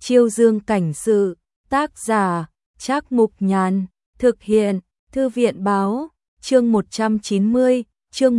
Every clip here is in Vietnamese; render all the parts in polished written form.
Chiêu Dương cảnh sự, tác giả, Trác Mục Nhàn, thực hiện, Thư viện báo, chương 190, chương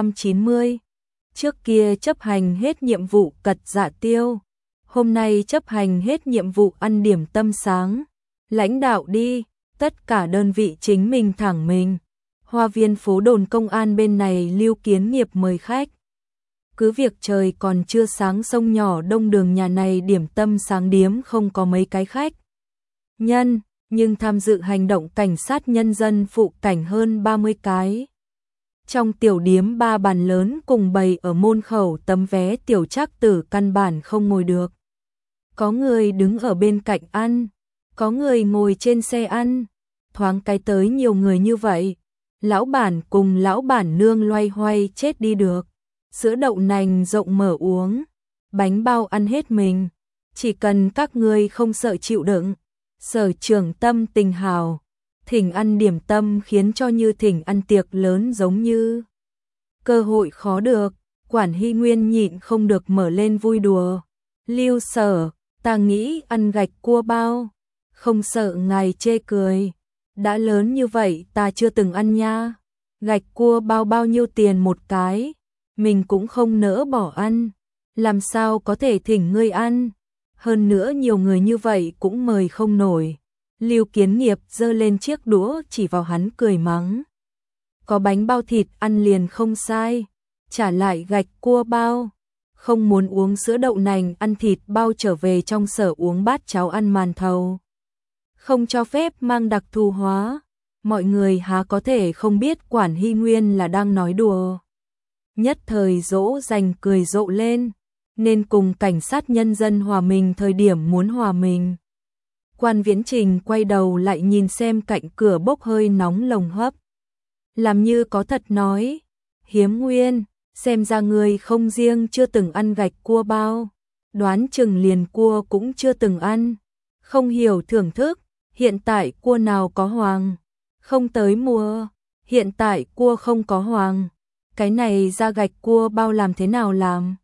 190. Trước kia chấp hành hết nhiệm vụ cật dạ tiêu, hôm nay chấp hành hết nhiệm vụ ăn điểm tâm sáng. Lãnh đạo đi, tất cả đơn vị chính mình thẳng mình. Hoa viên phố đồn công an bên này Lưu Kiến Nghiệp mời khách. Cứ việc trời còn chưa sáng sông nhỏ đông đường nhà này điểm tâm sáng điếm không có mấy cái khách nhân, nhưng tham dự hành động cảnh sát nhân dân phụ cảnh hơn 30 cái. Trong tiểu điếm 3 bàn lớn cùng bày ở môn khẩu tấm vé tiểu trác tử căn bản không ngồi được. Có người đứng ở bên cạnh ăn, có người ngồi trên xe ăn, thoáng cái tới nhiều người như vậy. Lão bản cùng lão bản nương loay hoay chết đi được. Sữa đậu nành rộng mở uống, bánh bao ăn hết mình, chỉ cần các ngươi không sợ chịu đựng. Sở trưởng tâm tình hào, thỉnh ăn điểm tâm khiến cho như thỉnh ăn tiệc lớn giống như cơ hội khó được. Quản Hy Nguyên nhịn không được mở lên vui đùa. Lưu Sở, ta nghĩ ăn gạch cua bao, không sợ ngài chê cười. Đã lớn như vậy ta chưa từng ăn nha. Gạch cua bao bao nhiêu tiền một cái? Mình cũng không nỡ bỏ ăn, làm sao có thể thỉnh ngươi ăn, hơn nữa nhiều người như vậy cũng mời không nổi. Lưu Kiến Nghiệp giơ lên chiếc đũa chỉ vào hắn cười mắng. Có bánh bao thịt ăn liền không sai, trả lại gạch cua bao, không muốn uống sữa đậu nành ăn thịt bao trở về trong sở uống bát cháo ăn màn thầu. Không cho phép mang đặc thù hóa, mọi người há có thể không biết Quản Hy Nguyên là đang nói đùa. Nhất thời dỗ dành cười rộ lên, nên cùng cảnh sát nhân dân hòa mình thời điểm muốn hòa mình. Quan Viễn Trình quay đầu lại nhìn xem cạnh cửa bốc hơi nóng lồng hấp. Làm như có thật nói, Hiếm Nguyên, xem ra người không riêng chưa từng ăn gạch cua bao, đoán chừng liền cua cũng chưa từng ăn. Không hiểu thưởng thức, hiện tại cua nào có hoàng, không tới mua, hiện tại cua không có hoàng. Cái này ra gạch cua bao làm thế nào làm?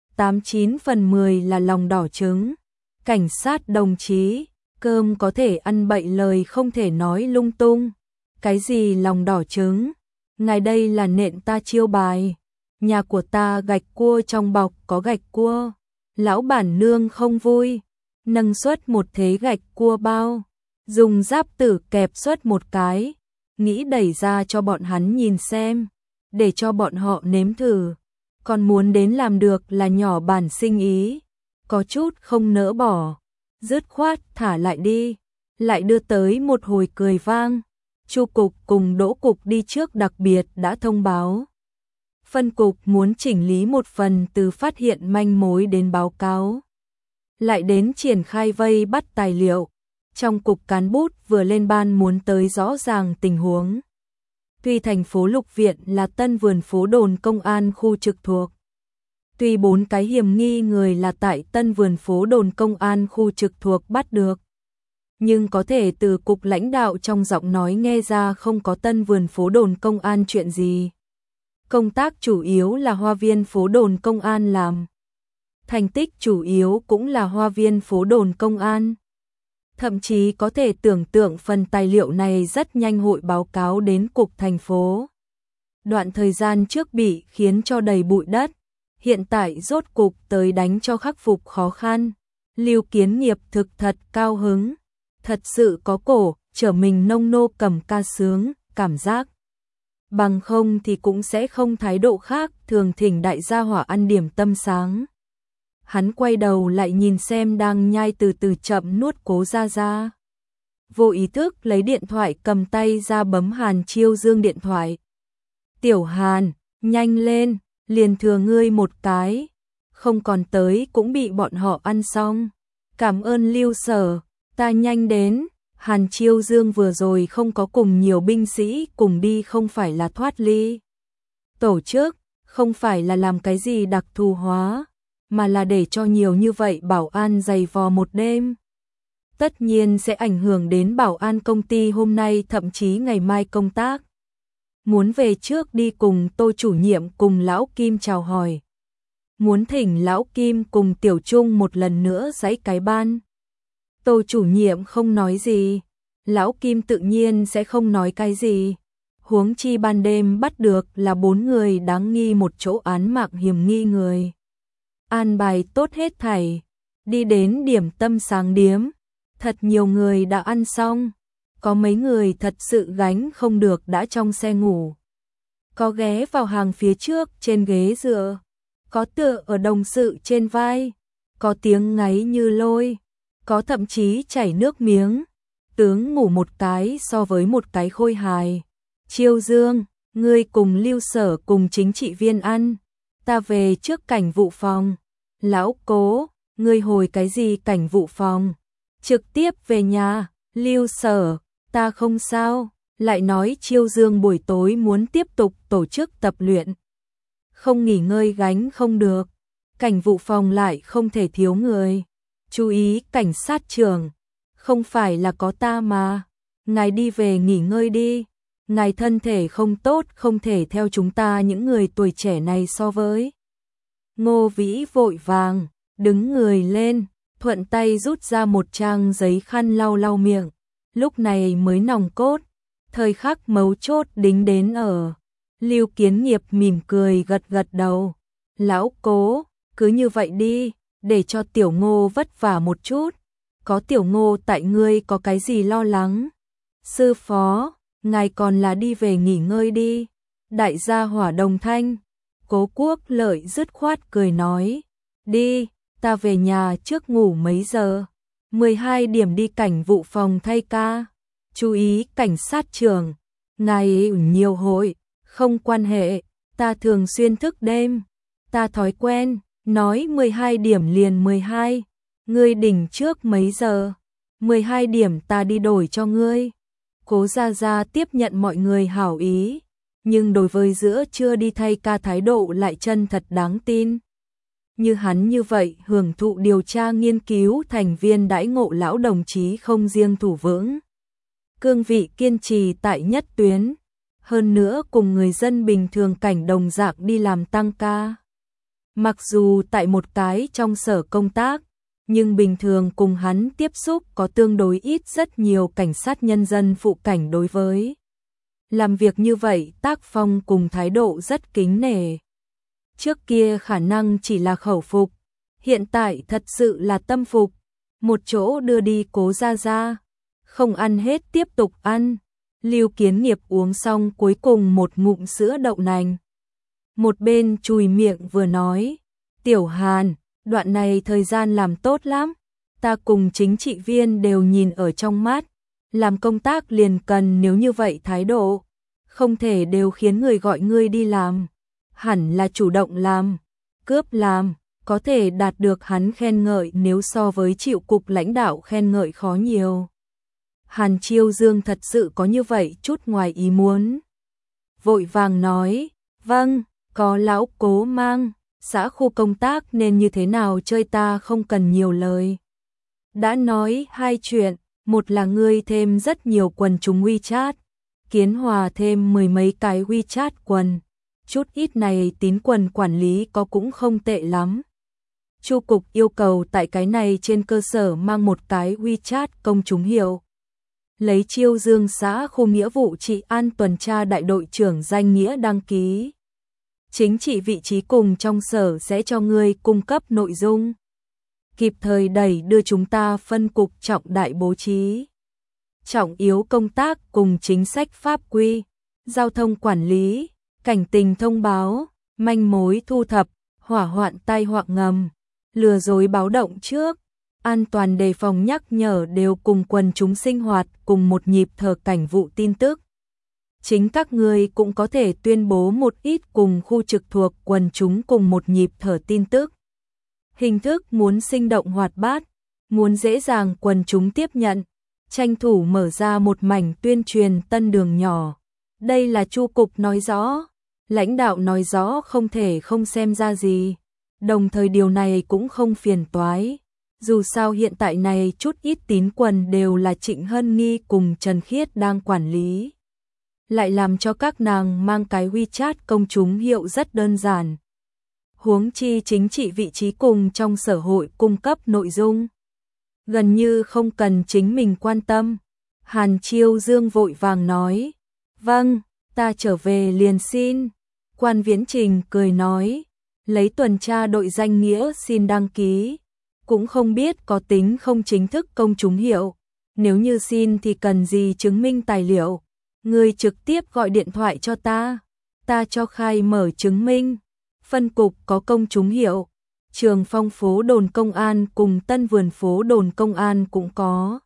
89 phần 10 là lòng đỏ trứng. Cảnh sát đồng chí, cơm có thể ăn bậy lời không thể nói lung tung. Cái gì lòng đỏ trứng? Ngài đây là nện ta chiêu bài. Nhà của ta gạch cua trong bọc có gạch cua. Lão bản nương không vui, nâng suất một thế gạch cua bao, dùng giáp tử kẹp suất một cái, nghĩ đẩy ra cho bọn hắn nhìn xem, để cho bọn họ nếm thử, còn muốn đến làm được là nhỏ bản sinh ý, có chút không nỡ bỏ, dứt khoát thả lại đi, lại đưa tới một hồi cười vang. Chu cục cùng Đỗ cục đi trước đặc biệt đã thông báo. Phân cục muốn chỉnh lý một phần từ phát hiện manh mối đến báo cáo, lại đến triển khai vây bắt tài liệu. Trong cục cán bút vừa lên ban muốn tới rõ ràng tình huống. Tuy thành phố Lục Viện là Tân Vườn phố đồn công an khu trực thuộc, tuy 4 cái hiểm nghi người là tại Tân Vườn phố đồn công an khu trực thuộc bắt được, nhưng có thể từ cục lãnh đạo trong giọng nói nghe ra không có Tân Vườn phố đồn công an chuyện gì. Công tác chủ yếu là Hoa viên phố đồn công an làm, thành tích chủ yếu cũng là Hoa viên phố đồn công an. Thậm chí có thể tưởng tượng phần tài liệu này rất nhanh hội báo cáo đến cục thành phố. Đoạn thời gian trước bị khiến cho đầy bụi đất, hiện tại rốt cục tới đánh cho khắc phục khó khăn. Lưu Kiến Nghiệp thực thật cao hứng, thật sự có cổ, trở mình nông nô cầm ca sướng, cảm giác. Bằng không thì cũng sẽ không thái độ khác, thường thỉnh đại gia hỏa ăn điểm tâm sáng. Hắn quay đầu lại nhìn xem đang nhai từ từ chậm nuốt Cố Gia Gia. Vô ý thức lấy điện thoại cầm tay ra bấm Hàn Chiêu Dương điện thoại. Tiểu Hàn, nhanh lên, liền thừa ngươi một cái, không còn tới cũng bị bọn họ ăn xong. Cảm ơn Lưu Sở, ta nhanh đến. Hàn Chiêu Dương vừa rồi không có cùng nhiều binh sĩ cùng đi không phải là thoát ly tổ chức, không phải là làm cái gì đặc thù hóa, mà là để cho nhiều như vậy bảo an dày vò một đêm. Tất nhiên sẽ ảnh hưởng đến bảo an công ty hôm nay thậm chí ngày mai công tác. Muốn về trước đi cùng Tô chủ nhiệm cùng Lão Kim chào hỏi. Muốn thỉnh Lão Kim cùng Tiểu Trung một lần nữa giãy cái ban. Tô chủ nhiệm không nói gì, Lão Kim tự nhiên sẽ không nói cái gì. Huống chi ban đêm bắt được là 4 người đáng nghi một chỗ án mạng hiểm nghi người. An bài tốt hết thảy, đi đến điểm tâm sáng điếm, thật nhiều người đã ăn xong, có mấy người thật sự gánh không được đã trong xe ngủ. Có ghé vào hàng phía trước trên ghế dựa, có tựa ở đồng sự trên vai, có tiếng ngáy như lôi, có thậm chí chảy nước miếng. Tướng ngủ một cái so với một cái khôi hài. Chiêu Dương, ngươi cùng Lưu Sở cùng chính trị viên ăn, ta về trước cảnh vụ phòng. Lão Cố, ngươi hồi cái gì cảnh vụ phòng? Trực tiếp về nhà. Lưu Sở, ta không sao. Lại nói Chiêu Dương buổi tối muốn tiếp tục tổ chức tập luyện. Không nghỉ ngơi gánh không được. Cảnh vụ phòng lại không thể thiếu người. Chú ý cảnh sát trưởng. Không phải là có ta mà. Ngài đi về nghỉ ngơi đi. Ngài thân thể không tốt, không thể theo chúng ta những người tuổi trẻ này so với. Ngô Vĩ vội vàng, đứng người lên, thuận tay rút ra một trang giấy khăn lau lau miệng. Lúc này mới nòng cốt, thời khắc mấu chốt đính đến ở. Lưu Kiến Nghiệp mỉm cười gật gật đầu. Lão Cố, cứ như vậy đi, để cho Tiểu Ngô vất vả một chút. Có Tiểu Ngô tại ngươi có cái gì lo lắng. Sư phó, ngài còn là đi về nghỉ ngơi đi. Đại gia hỏa đồng thanh. Cố Quốc Lợi dứt khoát cười nói. Đi, ta về nhà trước ngủ mấy giờ. 12 điểm đi cảnh vụ phòng thay ca. Chú ý cảnh sát trưởng. Ngài nhiều hội, không quan hệ. Ta thường xuyên thức đêm. Ta thói quen, nói 12 điểm liền 12. Ngươi đỉnh trước mấy giờ? 12 điểm ta đi đổi cho ngươi. Cố Gia Gia tiếp nhận mọi người hảo ý, nhưng đối với giữa trưa đi thay ca thái độ lại chân thật đáng tin. Như hắn như vậy hưởng thụ điều tra nghiên cứu thành viên đãi ngộ lão đồng chí không riêng thủ vững. Cương vị kiên trì tại nhất tuyến, hơn nữa cùng người dân bình thường cảnh đồng dạng đi làm tăng ca. Mặc dù tại một cái trong sở công tác, nhưng bình thường cùng hắn tiếp xúc có tương đối ít rất nhiều cảnh sát nhân dân phụ cảnh đối với. Làm việc như vậy tác phong cùng thái độ rất kính nể. Trước kia khả năng chỉ là khẩu phục, hiện tại thật sự là tâm phục. Một chỗ đưa đi Cố Gia Gia, không ăn hết tiếp tục ăn. Lưu Kiến Nghiệp uống xong cuối cùng một ngụm sữa đậu nành. Một bên chùi miệng vừa nói, Tiểu Hàn, đoạn này thời gian làm tốt lắm, ta cùng chính trị viên đều nhìn ở trong mắt, làm công tác liền cần nếu như vậy thái độ, không thể đều khiến người gọi ngươi đi làm, hẳn là chủ động làm, cướp làm, có thể đạt được hắn khen ngợi nếu so với chịu cục lãnh đạo khen ngợi khó nhiều. Hàn Chiêu Dương thật sự có như vậy chút ngoài ý muốn. Vội vàng nói, vâng, có lão Cố mang. Xã khu công tác nên như thế nào chơi ta không cần nhiều lời. Đã nói hai chuyện, một là ngươi thêm rất nhiều quần chúng WeChat, Kiến Hòa thêm 10 mấy cái WeChat quần, chút ít này tín quần quản lý có cũng không tệ lắm. Chu cục yêu cầu tại cái này trên cơ sở mang một cái WeChat công chúng hiệu. Lấy Chiêu Dương xã khu nghĩa vụ trị an tuần tra đại đội trưởng danh nghĩa đăng ký. Chính trị vị trí cùng trong sở sẽ cho ngươi cung cấp nội dung. Kịp thời đẩy đưa chúng ta phân cục trọng đại bố trí. Trọng yếu công tác cùng chính sách pháp quy, giao thông quản lý, cảnh tình thông báo, manh mối thu thập, hỏa hoạn tai họa ngầm, lừa dối báo động trước, an toàn đề phòng nhắc nhở đều cùng quần chúng sinh hoạt cùng một nhịp thở cảnh vụ tin tức. Chính các ngươi cũng có thể tuyên bố một ít cùng khu trực thuộc quần chúng cùng một nhịp thở tin tức. Hình thức muốn sinh động hoạt bát, muốn dễ dàng quần chúng tiếp nhận, tranh thủ mở ra một mảnh tuyên truyền tân đường nhỏ. Đây là Chu cục nói rõ, lãnh đạo nói rõ không thể không xem ra gì, đồng thời điều này cũng không phiền toái. Dù sao hiện tại này chút ít tín quần đều là Trịnh Hân Nghi cùng Trần Khiết đang quản lý. Lại làm cho các nàng mang cái WeChat công chúng hiệu rất đơn giản. Huống chi chính trị vị trí cùng trong sở hội cung cấp nội dung. gần như không cần chính mình quan tâm. Hàn Chiêu Dương vội vàng nói, vâng, ta trở về liền xin. Quan Viễn Trình cười nói, lấy tuần tra đội danh nghĩa xin đăng ký, cũng không biết có tính không chính thức công chúng hiệu. Nếu như xin thì cần gì chứng minh tài liệu, ngươi trực tiếp gọi điện thoại cho ta cho khai mở chứng minh. Phân cục có công chúng hiệu, Trường Phong phố đồn công an cùng Tân Vườn phố đồn công an cũng có.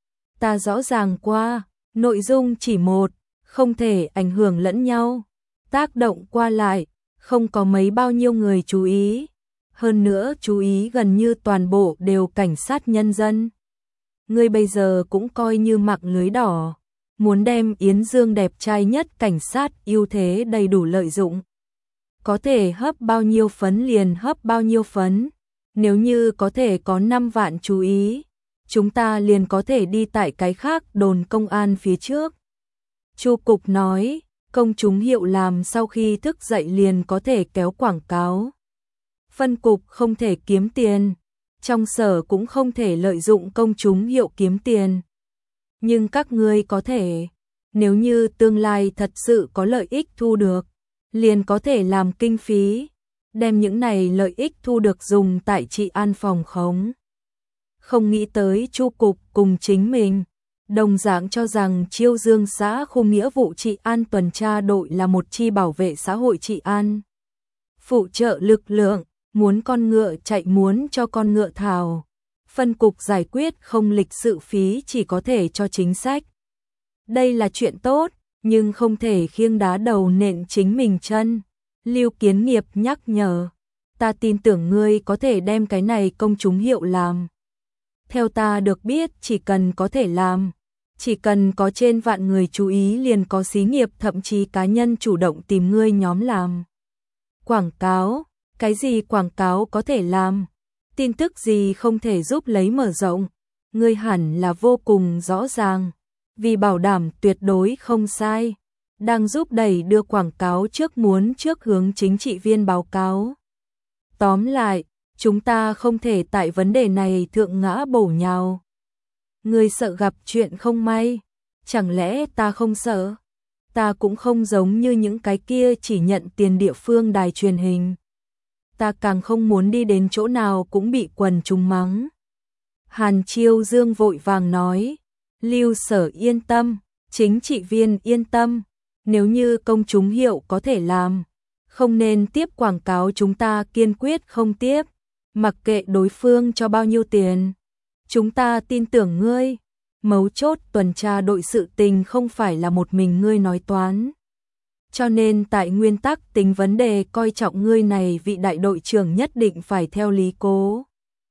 Ta rõ ràng qua, nội dung chỉ một, không thể ảnh hưởng lẫn nhau, tác động qua lại, không có mấy bao nhiêu người chú ý. Hơn nữa chú ý gần như toàn bộ đều cảnh sát nhân dân. Ngươi bây giờ cũng coi như mạng lưới đỏ, muốn đem Yến Dương đẹp trai nhất cảnh sát ưu thế đầy đủ lợi dụng. Có thể hấp bao nhiêu phấn liền hấp bao nhiêu phấn, nếu như có thể có 5 vạn chú ý, chúng ta liền có thể đi tại cái khác đồn công an phía trước. Chu cục nói, công chúng hiệu làm sau khi thức dậy liền có thể kéo quảng cáo. Phân cục không thể kiếm tiền, trong sở cũng không thể lợi dụng công chúng hiệu kiếm tiền. Nhưng các ngươi có thể, nếu như tương lai thật sự có lợi ích thu được, liền có thể làm kinh phí, đem những này lợi ích thu được dùng tại trị an phòng khống. Không nghĩ tới Chu cục cùng chính mình, đồng dạng cho rằng Chiêu Dương xã khu nghĩa vụ trị an tuần tra đội là một chi bảo vệ xã hội trị an. Phụ trợ lực lượng, muốn con ngựa chạy muốn cho con ngựa thào. Phân cục giải quyết không lịch sự phí chỉ có thể cho chính sách. Đây là chuyện tốt, nhưng không thể khiêng đá đầu nện chính mình chân. Lưu Kiến Nghiệp nhắc nhở, ta tin tưởng ngươi có thể đem cái này công chúng hiệu làm. Theo ta được biết chỉ cần có thể làm, chỉ cần có trên vạn người chú ý liền có xí nghiệp thậm chí cá nhân chủ động tìm ngươi nhóm làm. Quảng cáo, cái gì quảng cáo có thể làm? Tin tức gì không thể giúp lấy mở rộng? Ngươi hẳn là vô cùng rõ ràng, vì bảo đảm tuyệt đối không sai, đang giúp đẩy đưa quảng cáo trước hướng chính trị viên báo cáo. Tóm lại, chúng ta không thể tại vấn đề này thượng ngã bổ nhào. Ngươi sợ gặp chuyện không may, chẳng lẽ ta không sợ? Ta cũng không giống như những cái kia chỉ nhận tiền địa phương đài truyền hình. Ta càng không muốn đi đến chỗ nào cũng bị quần chúng mắng. Hàn Chiêu Dương vội vàng nói, Lưu Sở yên tâm, chính trị viên yên tâm, nếu như công chúng hiệu có thể làm, không nên tiếp quảng cáo chúng ta kiên quyết không tiếp, mặc kệ đối phương cho bao nhiêu tiền. Chúng ta tin tưởng ngươi, mấu chốt tuần tra đội sự tình không phải là một mình ngươi nói toán. Cho nên tại nguyên tắc tính vấn đề coi trọng ngươi này vị đại đội trưởng nhất định phải theo lý cố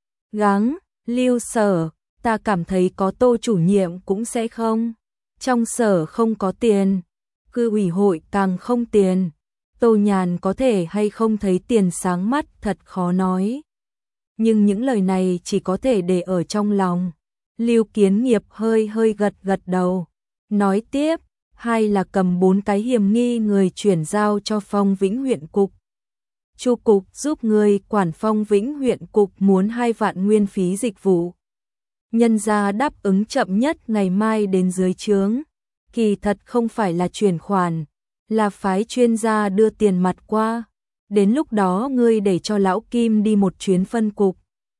gắng. Lưu Sở, ta cảm thấy có Tô chủ nhiệm cũng sẽ không. Trong sở không có tiền, cư ủy hội càng không tiền. Tô Nhàn có thể hay không thấy tiền sáng mắt thật khó nói. Nhưng những lời này chỉ có thể để ở trong lòng. Lưu Kiến Nghiệp hơi gật đầu, nói tiếp, hay là cầm 4 cái hiểm nghi người chuyển giao cho Phong Vĩnh huyện cục. Chu cục giúp người quản Phong Vĩnh huyện cục muốn 2 vạn nguyên phí dịch vụ. Nhân ra đáp ứng chậm nhất ngày mai đến dưới trướng. Kỳ thật không phải là chuyển khoản, là phái chuyên gia đưa tiền mặt qua. Đến lúc đó ngươi để cho lão Kim đi một chuyến phân cục.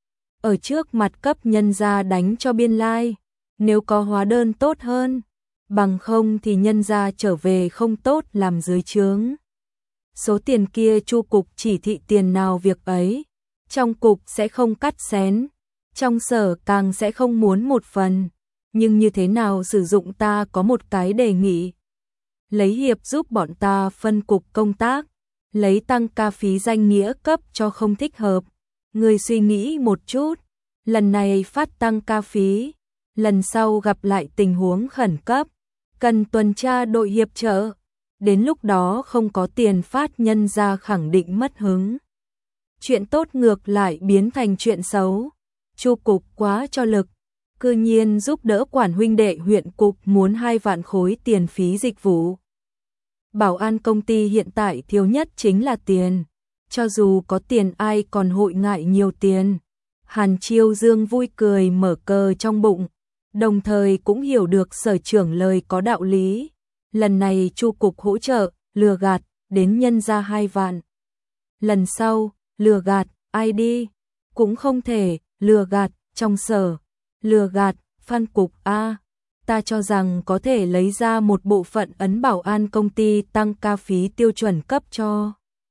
Ở trước mặt cấp nhân ra đánh cho biên lai, nếu có hóa đơn tốt hơn, bằng không thì nhân ra trở về không tốt làm dưới trướng. Số tiền kia Chu cục chỉ thị tiền nào việc ấy, trong cục sẽ không cắt xén, trong sở càng sẽ không muốn một phần, nhưng như thế nào sử dụng ta có một cái đề nghị. Lấy hiệp giúp bọn ta phân cục công tác, lấy tăng ca phí danh nghĩa cấp cho không thích hợp. Người suy nghĩ một chút, lần này phát tăng ca phí, lần sau gặp lại tình huống khẩn cấp, cần tuần tra đội hiệp trợ, đến lúc đó không có tiền phát nhân ra khẳng định mất hứng. Chuyện tốt ngược lại biến thành chuyện xấu. Chu cục quá cho lực, cư nhiên giúp đỡ quản huynh đệ huyện cục muốn 2 vạn khối tiền phí dịch vụ. Bảo an công ty hiện tại thiếu nhất chính là tiền, cho dù có tiền ai còn hội ngại nhiều tiền. Hàn Chiêu Dương vui cười mở cờ trong bụng, đồng thời cũng hiểu được Sở trưởng lời có đạo lý. Lần này Chu cục hỗ trợ, lừa gạt, đến nhân ra 2 vạn. Lần sau, lừa gạt, ai đi? Cũng không thể, lừa gạt, trong Sở. Lừa gạt, Phan cục A. Ta cho rằng có thể lấy ra một bộ phận ấn bảo an công ty tăng ca phí tiêu chuẩn cấp cho.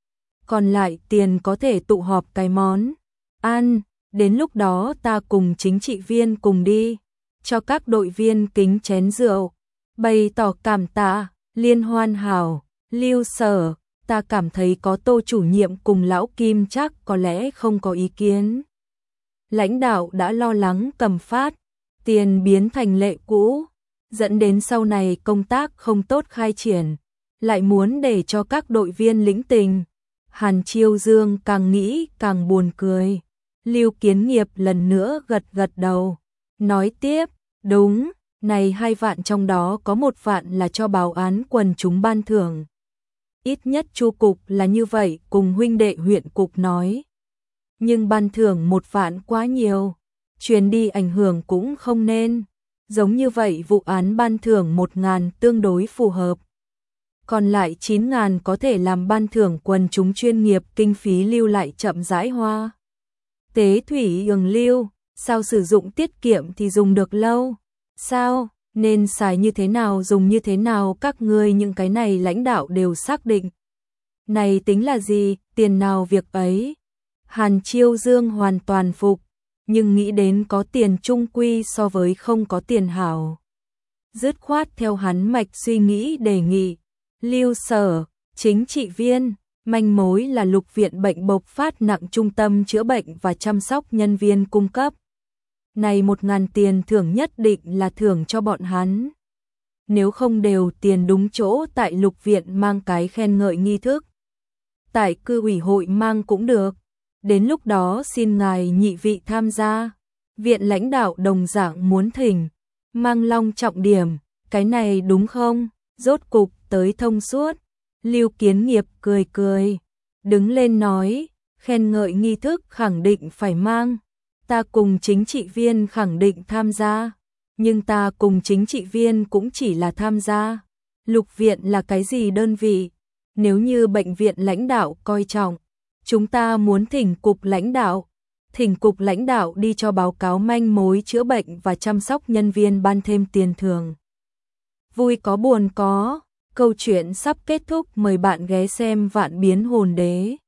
Còn lại tiền có thể tụ họp cái món ăn, đến lúc đó ta cùng chính trị viên cùng đi, cho các đội viên kính chén rượu, bày tỏ cảm tạ, liên hoan hảo. Lưu Sở, ta cảm thấy có Tô chủ nhiệm cùng lão Kim chắc có lẽ không có ý kiến. Lãnh đạo đã lo lắng cầm phát, tiền biến thành lệ cũ, dẫn đến sau này công tác không tốt khai triển, lại muốn để cho các đội viên lĩnh tình. Hàn Chiêu Dương càng nghĩ càng buồn cười. Lưu Kiến Nghiệp lần nữa gật gật đầu, nói tiếp, đúng, này 2 vạn trong đó có 1 vạn là cho báo án quần chúng ban thưởng. Ít nhất Chu cục là như vậy, cùng huynh đệ huyện cục nói. Nhưng ban thưởng 1 vạn quá nhiều, truyền đi ảnh hưởng cũng không nên. Giống như vậy vụ án ban thưởng 1.000 tương đối phù hợp. Còn lại 9.000 có thể làm ban thưởng quần chúng chuyên nghiệp, kinh phí lưu lại chậm rãi hoa. Tế thủy ường lưu, sao sử dụng tiết kiệm thì dùng được lâu. Sao, nên xài như thế nào dùng như thế nào, các ngươi những cái này lãnh đạo đều xác định. Này tính là gì, tiền nào việc ấy. Hàn Chiêu Dương hoàn toàn phục, nhưng nghĩ đến có tiền chung quy so với không có tiền hảo. Dứt khoát theo hắn mạch suy nghĩ đề nghị. Lưu Sở, chính trị viên, manh mối là Lục viện bệnh bộc phát nặng, trung tâm chữa bệnh và chăm sóc nhân viên cung cấp. Này 1.000 tiền thưởng nhất định là thưởng cho bọn hắn. Nếu không đều tiền đúng chỗ tại Lục viện mang cái khen ngợi nghi thức. Tại cư ủy hội mang cũng được. Đến lúc đó xin ngài nhị vị tham gia. Viện lãnh đạo đồng dạng muốn thỉnh. Mang long trọng điểm, cái này đúng không? Rốt cục tới thông suốt. Lưu Kiến Nghiệp cười cười, đứng lên nói, khen ngợi nghi thức khẳng định phải mang. Ta cùng chính trị viên khẳng định tham gia, nhưng ta cùng chính trị viên cũng chỉ là tham gia. Lục viện là cái gì đơn vị? Nếu như bệnh viện lãnh đạo coi trọng, chúng ta muốn thỉnh cục lãnh đạo. Thỉnh cục lãnh đạo đi cho báo cáo manh mối chữa bệnh và chăm sóc nhân viên ban thêm tiền thưởng. Vui có buồn có, câu chuyện sắp kết thúc, mời bạn ghé xem Vạn Biến Hồn Đế.